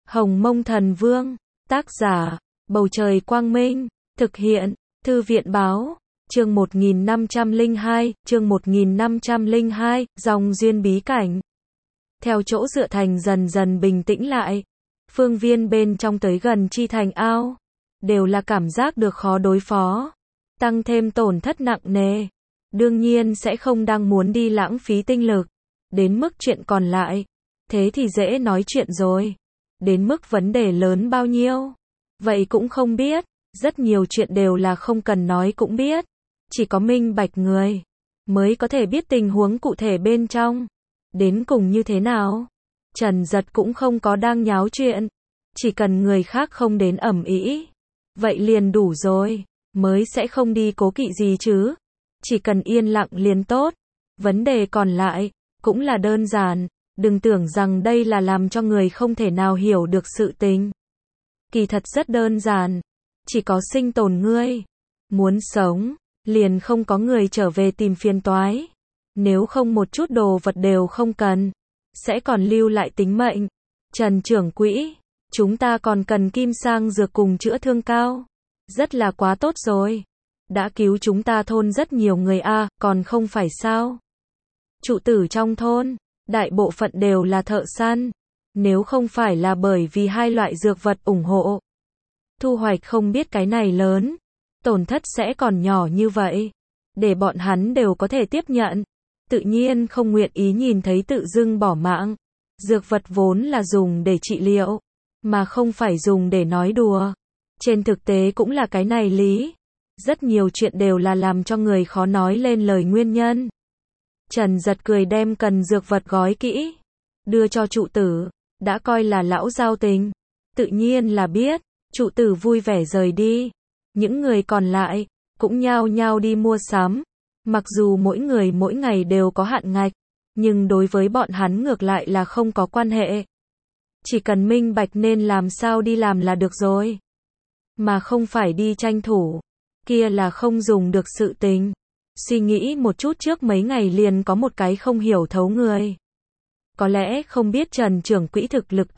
Hồng Mông Thần Vương, tác giả, Bầu Trời Quang Minh, thực hiện, Thư viện Báo, chương 1502, dòng duyên bí cảnh. Theo chỗ dựa thành dần dần bình tĩnh lại, phương viên bên trong tới gần chi thành ao, đều là cảm giác được khó đối phó, tăng thêm tổn thất nặng nề. Đương nhiên sẽ không đang muốn đi lãng phí tinh lực, đến mức chuyện còn lại, thế thì dễ nói chuyện rồi. Đến mức vấn đề lớn bao nhiêu, vậy cũng không biết, rất nhiều chuyện đều là không cần nói cũng biết, chỉ có minh bạch người, mới có thể biết tình huống cụ thể bên trong, đến cùng như thế nào. Trần Giật cũng không có đang nháo chuyện, chỉ cần người khác không đến ầm ĩ, vậy liền đủ rồi, mới sẽ không đi cố kỵ gì chứ, chỉ cần yên lặng liền tốt, vấn đề còn lại, cũng là đơn giản. Đừng tưởng rằng đây là làm cho người không thể nào hiểu được sự tình. Kỳ thật rất đơn giản. Chỉ có sinh tồn ngươi muốn sống, liền không có người trở về tìm phiền toái. Nếu không một chút đồ vật đều không cần, sẽ còn lưu lại tính mệnh. Trần trưởng quỹ, chúng ta còn cần kim sang dược cùng chữa thương cao. Rất là quá tốt rồi. Đã cứu chúng ta thôn rất nhiều người còn không phải sao. Trụ tử trong thôn, đại bộ phận đều là thợ săn, nếu không phải là bởi vì hai loại dược vật ủng hộ, thu hoạch không biết cái này lớn, tổn thất sẽ còn nhỏ như vậy, để bọn hắn đều có thể tiếp nhận, tự nhiên không nguyện ý nhìn thấy tự dưng bỏ mạng. Dược vật vốn là dùng để trị liệu, mà không phải dùng để nói đùa. Trên thực tế cũng là cái này lý. Rất nhiều chuyện đều là làm cho người khó nói lên lời nguyên nhân. Trần Giật cười đem cần dược vật gói kỹ, đưa cho trụ tử, đã coi là lão giao tình, tự nhiên là biết. Trụ tử vui vẻ rời đi, những người còn lại cũng nhao nhao đi mua sắm. Mặc dù mỗi người mỗi ngày đều có hạn ngạch, nhưng đối với bọn hắn ngược lại là không có quan hệ. Chỉ cần minh bạch nên làm sao đi làm là được rồi, mà không phải đi tranh thủ, kia là không dùng được sự tình. Suy nghĩ một chút, trước mấy ngày liền có một cái không hiểu thấu người. Có lẽ không biết Trần trưởng quỹ thực lực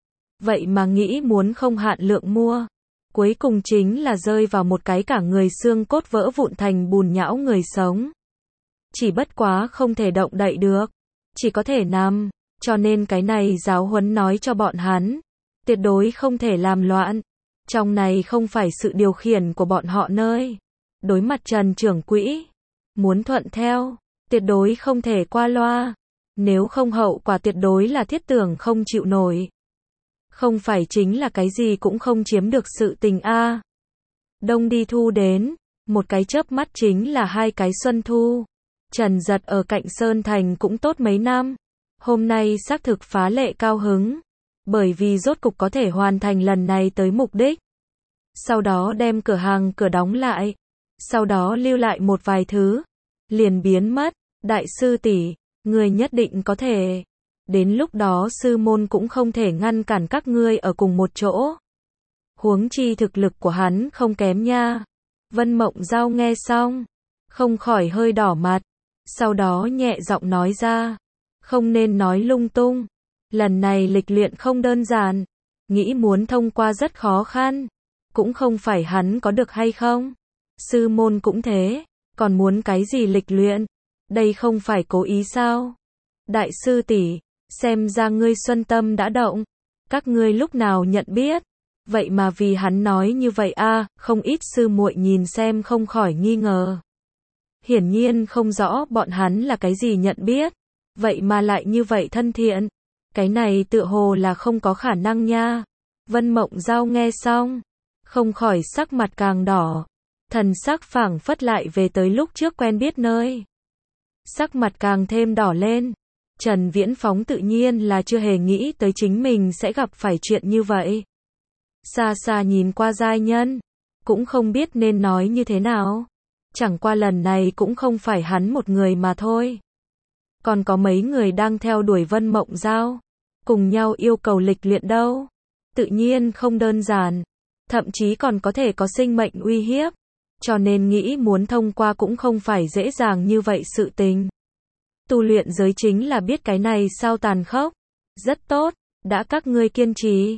vậy mà nghĩ muốn không hạn lượng mua. Cuối cùng chính là rơi vào một cái cả người xương cốt vỡ vụn thành bùn nhão người sống. Chỉ bất quá không thể động đậy được, chỉ có thể nằm, cho nên cái này giáo huấn nói cho bọn hắn. Tuyệt đối không thể làm loạn. Trong này không phải sự điều khiển của bọn họ nơi. Đối mặt Trần trưởng quỹ, muốn thuận theo, tuyệt đối không thể qua loa, nếu không hậu quả tuyệt đối là thiết tưởng không chịu nổi. Không phải chính là cái gì cũng không chiếm được sự tình Đông đi thu đến, một cái chớp mắt chính là hai cái xuân thu. Trần Giật ở cạnh Sơn Thành cũng tốt mấy năm, hôm nay xác thực phá lệ cao hứng, bởi vì rốt cục có thể hoàn thành lần này tới mục đích. Sau đó đem cửa hàng cửa đóng lại, sau đó lưu lại một vài thứ, liền biến mất. Đại sư tỷ, người nhất định có thể. Đến lúc đó sư môn cũng không thể ngăn cản các ngươi ở cùng một chỗ. Huống chi thực lực của hắn không kém nha. Vân Mộng Giao nghe xong, không khỏi hơi đỏ mặt, sau đó nhẹ giọng nói ra, không nên nói lung tung. Lần này lịch luyện không đơn giản, nghĩ muốn thông qua rất khó khăn, cũng không phải hắn có được hay không. Sư môn cũng thế, còn muốn cái gì lịch luyện, đây không phải cố ý sao? Đại sư tỷ, xem ra ngươi xuân tâm đã động, các ngươi lúc nào nhận biết? Vậy mà vì hắn nói như vậy không ít sư muội nhìn xem không khỏi nghi ngờ. Hiển nhiên không rõ bọn hắn là cái gì nhận biết, vậy mà lại như vậy thân thiện, cái này tựa hồ là không có khả năng nha. Vân Mộng Giao nghe xong, không khỏi sắc mặt càng đỏ, thần sắc phảng phất lại về tới lúc trước quen biết nơi. Sắc mặt càng thêm đỏ lên. Trần Viễn Phóng tự nhiên là chưa hề nghĩ tới chính mình sẽ gặp phải chuyện như vậy. Xa xa nhìn qua giai nhân, cũng không biết nên nói như thế nào. Chẳng qua lần này cũng không phải hắn một người mà thôi. Còn có mấy người đang theo đuổi Vân Mộng Giao, cùng nhau yêu cầu lịch luyện đâu. Tự nhiên không đơn giản, thậm chí còn có thể có sinh mệnh uy hiếp. Cho nên nghĩ muốn thông qua cũng không phải dễ dàng như vậy sự tình. Tu luyện giới chính là biết cái này sao tàn khốc. Rất tốt, đã các ngươi kiên trì,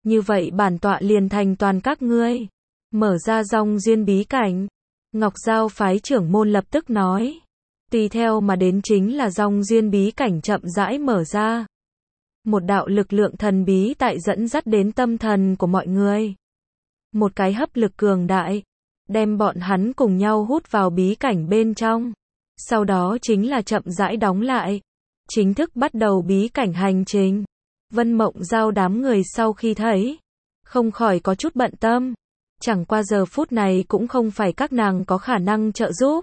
Như vậy bản tọa liền thành toàn các ngươi. Mở ra dòng duyên bí cảnh. Ngọc Giao phái trưởng môn lập tức nói. Tùy theo mà đến chính là dòng duyên bí cảnh chậm rãi mở ra. Một đạo lực lượng thần bí tại dẫn dắt đến tâm thần của mọi người. Một cái hấp lực cường đại, đem bọn hắn cùng nhau hút vào bí cảnh bên trong. Sau đó chính là chậm rãi đóng lại. Chính thức bắt đầu bí cảnh hành trình. Vân Mộng Giao đám người sau khi thấy, không khỏi có chút bận tâm. Chẳng qua giờ phút này cũng không phải các nàng có khả năng trợ giúp.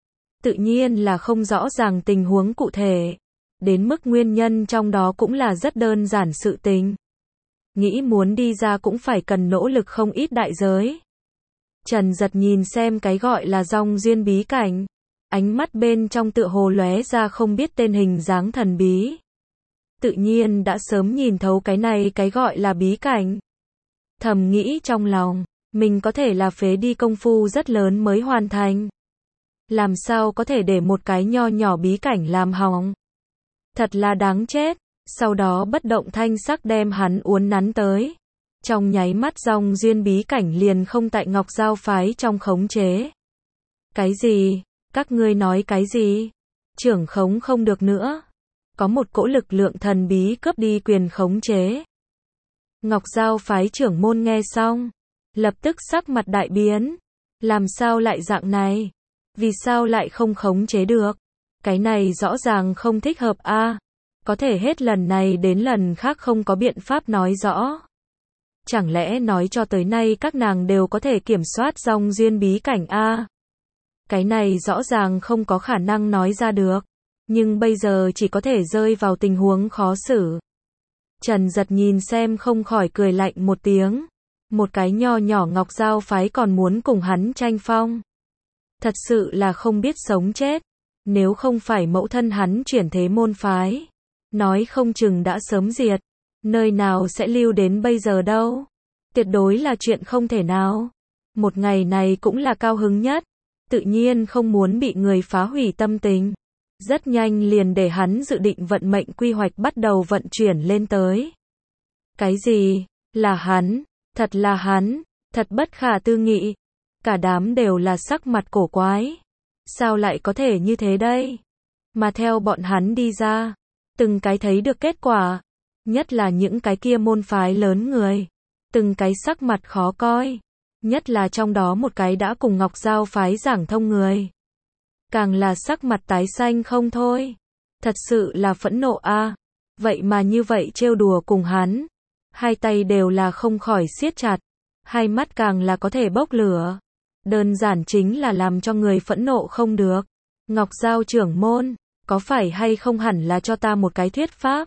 Tự nhiên là không rõ ràng tình huống cụ thể. Đến mức nguyên nhân trong đó cũng là rất đơn giản sự tình. Nghĩ muốn đi ra cũng phải cần nỗ lực không ít đại giới. Trần Giật nhìn xem cái gọi là dòng duyên bí cảnh. Ánh mắt bên trong tựa hồ lóe ra không biết tên hình dáng thần bí. Tự nhiên đã sớm nhìn thấu cái này cái gọi là bí cảnh. Thầm nghĩ trong lòng, mình có thể là phế đi công phu rất lớn mới hoàn thành. Làm sao có thể để một cái nho nhỏ bí cảnh làm hỏng. Thật là đáng chết. Sau đó bất động thanh sắc đem hắn uốn nắn tới. Trong nháy mắt dòng duyên bí cảnh liền không tại Ngọc Giao phái trong khống chế. Cái gì? Các ngươi nói cái gì? Trưởng khống không được nữa. Có một cỗ lực lượng thần bí cướp đi quyền khống chế. Ngọc Giao phái trưởng môn nghe xong, lập tức sắc mặt đại biến. Làm sao lại dạng này? Vì sao lại không khống chế được? Cái này rõ ràng không thích hợp a. Có thể hết lần này đến lần khác không có biện pháp nói rõ. Chẳng lẽ nói cho tới nay các nàng đều có thể kiểm soát dòng duyên bí cảnh a? Cái này rõ ràng không có khả năng nói ra được. Nhưng bây giờ chỉ có thể rơi vào tình huống khó xử. Trần Giật nhìn xem không khỏi cười lạnh một tiếng. Một cái nho nhỏ Ngọc Giao phái còn muốn cùng hắn tranh phong. Thật sự là không biết sống chết. Nếu không phải mẫu thân hắn chuyển thế môn phái, nói không chừng đã sớm diệt. Nơi nào sẽ lưu đến bây giờ đâu. Tuyệt đối là chuyện không thể nào. Một ngày này cũng là cao hứng nhất. Tự nhiên không muốn bị người phá hủy tâm tình. Rất nhanh liền để hắn dự định vận mệnh quy hoạch bắt đầu vận chuyển lên tới. Cái gì? Là hắn? Thật là hắn? Thật bất khả tư nghị. Cả đám đều là sắc mặt cổ quái. Sao lại có thể như thế đây? Mà theo bọn hắn đi ra, từng cái thấy được kết quả. Nhất là những cái kia môn phái lớn người. Từng cái sắc mặt khó coi. Nhất là trong đó một cái đã cùng Ngọc Giao phái giảng thông người. Càng là sắc mặt tái xanh không thôi. Thật sự là phẫn nộ a. Vậy mà như vậy trêu đùa cùng hắn. Hai tay đều là không khỏi siết chặt. Hai mắt càng là có thể bốc lửa. Đơn giản chính là làm cho người phẫn nộ không được. Ngọc Giao trưởng môn, có phải hay không hẳn là cho ta một cái thuyết pháp?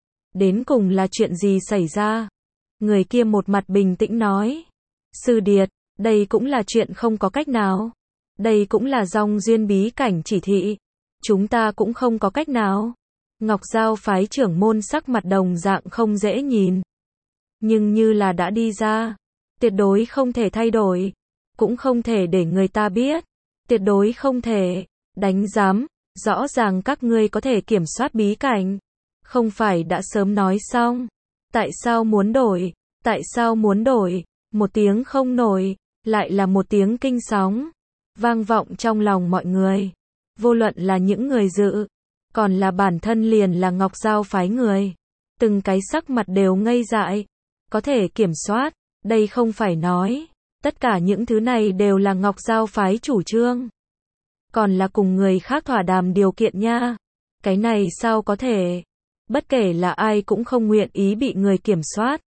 Đến cùng là chuyện gì xảy ra? Người kia một mặt bình tĩnh nói. Sư điệt, đây cũng là chuyện không có cách nào. Đây cũng là dòng duyên bí cảnh chỉ thị. Chúng ta cũng không có cách nào. Ngọc Giao phái trưởng môn sắc mặt đồng dạng không dễ nhìn. Nhưng như là đã đi ra. Tuyệt đối không thể thay đổi. Cũng không thể để người ta biết. Tuyệt đối không thể. Đánh giám. Rõ ràng các ngươi có thể kiểm soát bí cảnh. Không phải đã sớm nói xong. Tại sao muốn đổi? Tại sao muốn đổi? Một tiếng không nổi. Lại là một tiếng kinh sóng. Vang vọng trong lòng mọi người. Vô luận là những người dự. Còn là bản thân liền là Ngọc Giao phái người. Từng cái sắc mặt đều ngây dại. Có thể kiểm soát. Đây không phải nói. Tất cả những thứ này đều là Ngọc Giao phái chủ trương. Còn là cùng người khác thỏa đàm điều kiện nha. Cái này sao có thể. Bất kể là ai cũng không nguyện ý bị người kiểm soát.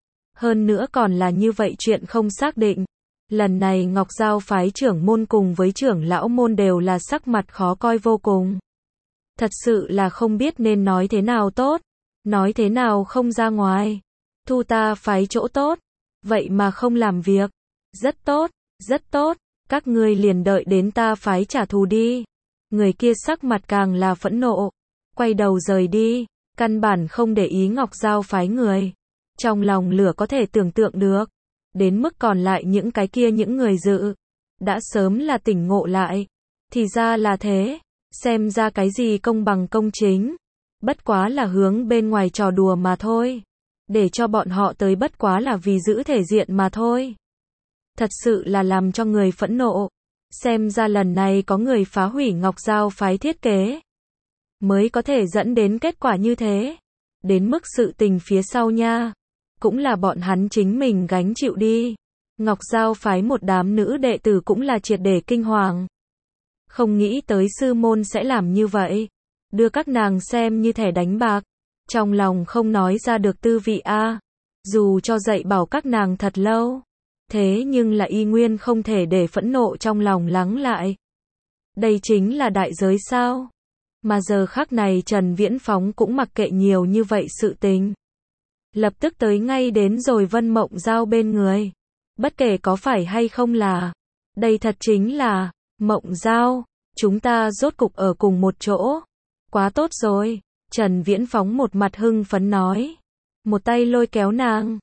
Hơn nữa còn là như vậy chuyện không xác định. Lần này Ngọc Giao phái trưởng môn cùng với trưởng lão môn đều là sắc mặt khó coi vô cùng. Thật sự là không biết nên nói thế nào tốt. Nói thế nào không ra ngoài. Thu ta phái chỗ tốt. Vậy mà không làm việc. Rất tốt, rất tốt. Các ngươi liền đợi đến ta phái trả thù đi. Người kia sắc mặt càng là phẫn nộ. Quay đầu rời đi. Căn bản không để ý Ngọc Giao phái người. Trong lòng lửa có thể tưởng tượng được. Đến mức còn lại những cái kia những người dự. Đã sớm là tỉnh ngộ lại. Thì ra là thế. Xem ra cái gì công bằng công chính. Bất quá là hướng bên ngoài trò đùa mà thôi. để cho bọn họ tới bất quá là vì giữ thể diện mà thôi. Thật sự là làm cho người phẫn nộ. Xem ra lần này có người phá hủy Ngọc Giao phái thiết kế, mới có thể dẫn đến kết quả như thế. Đến mức sự tình phía sau nha, cũng là bọn hắn chính mình gánh chịu đi. Ngọc Giao phái một đám nữ đệ tử cũng là triệt để kinh hoàng. Không nghĩ tới sư môn sẽ làm như vậy, đưa các nàng xem như thẻ đánh bạc. Trong lòng không nói ra được tư vị a. Dù cho dạy bảo các nàng thật lâu, thế nhưng là y nguyên không thể để phẫn nộ trong lòng lắng lại. Đây chính là đại giới sao? Mà giờ khắc này Trần Viễn Phóng cũng mặc kệ nhiều như vậy sự tình. Lập tức tới ngay đến rồi Vân Mộng Giao bên người. Bất kể có phải hay không là, đây thật chính là, Mộng Giao, chúng ta rốt cục ở cùng một chỗ. Quá tốt rồi, Trần Viễn Phóng một mặt hưng phấn nói. Một tay lôi kéo nàng.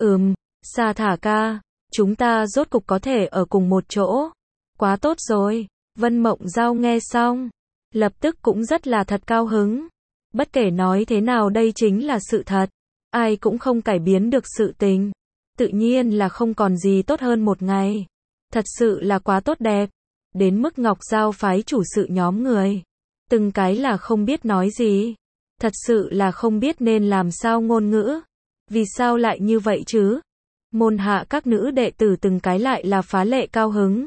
Sa Thả ca, chúng ta rốt cục có thể ở cùng một chỗ. Quá tốt rồi, Vân Mộng Giao nghe xong, lập tức cũng rất là thật cao hứng. Bất kể nói thế nào đây chính là sự thật. Ai cũng không cải biến được sự tình. Tự nhiên là không còn gì tốt hơn một ngày. Thật sự là quá tốt đẹp. Đến mức Ngọc Giao phái chủ sự nhóm người, từng cái là không biết nói gì. Thật sự là không biết nên làm sao ngôn ngữ. Vì sao lại như vậy chứ? Môn hạ các nữ đệ tử từng cái lại là phá lệ cao hứng.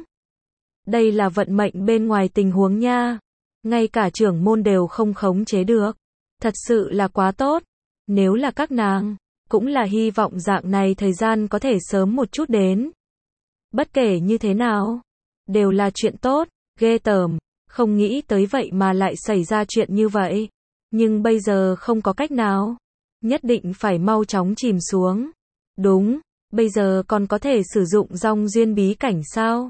Đây là vận mệnh bên ngoài tình huống nha. Ngay cả trưởng môn đều không khống chế được. Thật sự là quá tốt. Nếu là các nàng, cũng là hy vọng dạng này thời gian có thể sớm một chút đến. Bất kể như thế nào, đều là chuyện tốt, ghê tởm, không nghĩ tới vậy mà lại xảy ra chuyện như vậy. Nhưng bây giờ không có cách nào, nhất định phải mau chóng chìm xuống. Đúng, bây giờ còn có thể sử dụng dòng duyên bí cảnh sao?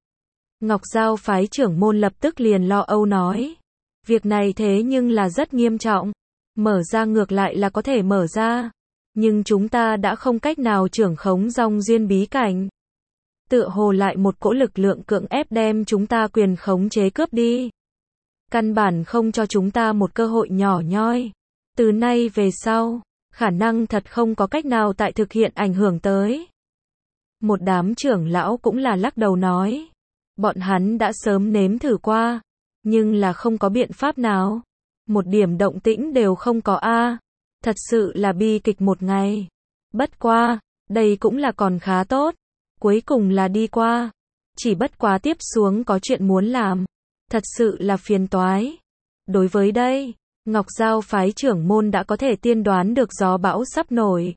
Ngọc Giao phái trưởng môn lập tức liền lo âu nói. Việc này thế nhưng là rất nghiêm trọng. Mở ra ngược lại là có thể mở ra. Nhưng chúng ta đã không cách nào trưởng khống dòng duyên bí cảnh. Tựa hồ lại một cỗ lực lượng cưỡng ép đem chúng ta quyền khống chế cướp đi. Căn bản không cho chúng ta một cơ hội nhỏ nhoi. Từ nay về sau, khả năng thật không có cách nào tại thực hiện ảnh hưởng tới. Một đám trưởng lão cũng là lắc đầu nói. Bọn hắn đã sớm nếm thử qua, nhưng là không có biện pháp nào. Một điểm động tĩnh đều không có a. Thật sự là bi kịch một ngày. Bất qua, đây cũng là còn khá tốt. Cuối cùng là đi qua. Chỉ bất quá tiếp xuống có chuyện muốn làm. Thật sự là phiền toái. Đối với đây, Ngọc Giao phái trưởng môn đã có thể tiên đoán được gió bão sắp nổi.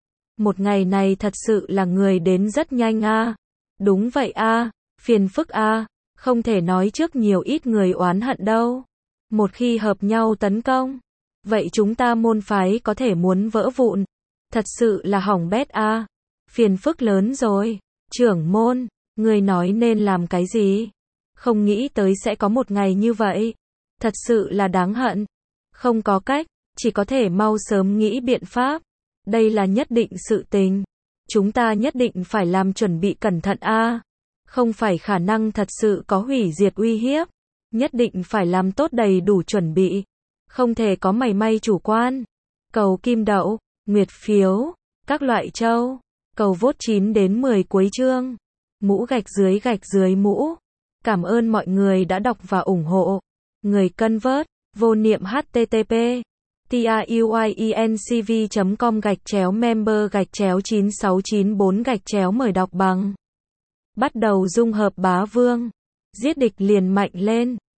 Một ngày này thật sự là người đến rất nhanh a. Đúng vậy a, phiền phức a, không thể nói trước nhiều ít người oán hận đâu. Một khi hợp nhau tấn công, vậy chúng ta môn phái có thể muốn vỡ vụn. Thật sự là hỏng bét a. Phiền phức lớn rồi. Trưởng môn, người nói nên làm cái gì? Không nghĩ tới sẽ có một ngày như vậy. Thật sự là đáng hận. Không có cách, chỉ có thể mau sớm nghĩ biện pháp. Đây là nhất định sự tình. Chúng ta nhất định phải làm chuẩn bị cẩn thận a. Không phải khả năng thật sự có hủy diệt uy hiếp. Nhất định phải làm tốt đầy đủ chuẩn bị. Không thể có mảy may chủ quan. Cầu kim đậu, nguyệt phiếu, các loại châu. Cầu vote 9 đến 10 cuối chương. Mũ gạch dưới mũ. Cảm ơn mọi người đã đọc và ủng hộ. Người cân vớt, vô niệm http tiuyencv.com/member/9694- mời đọc bằng. Bắt đầu dung hợp bá vương. Giết địch liền mạnh lên.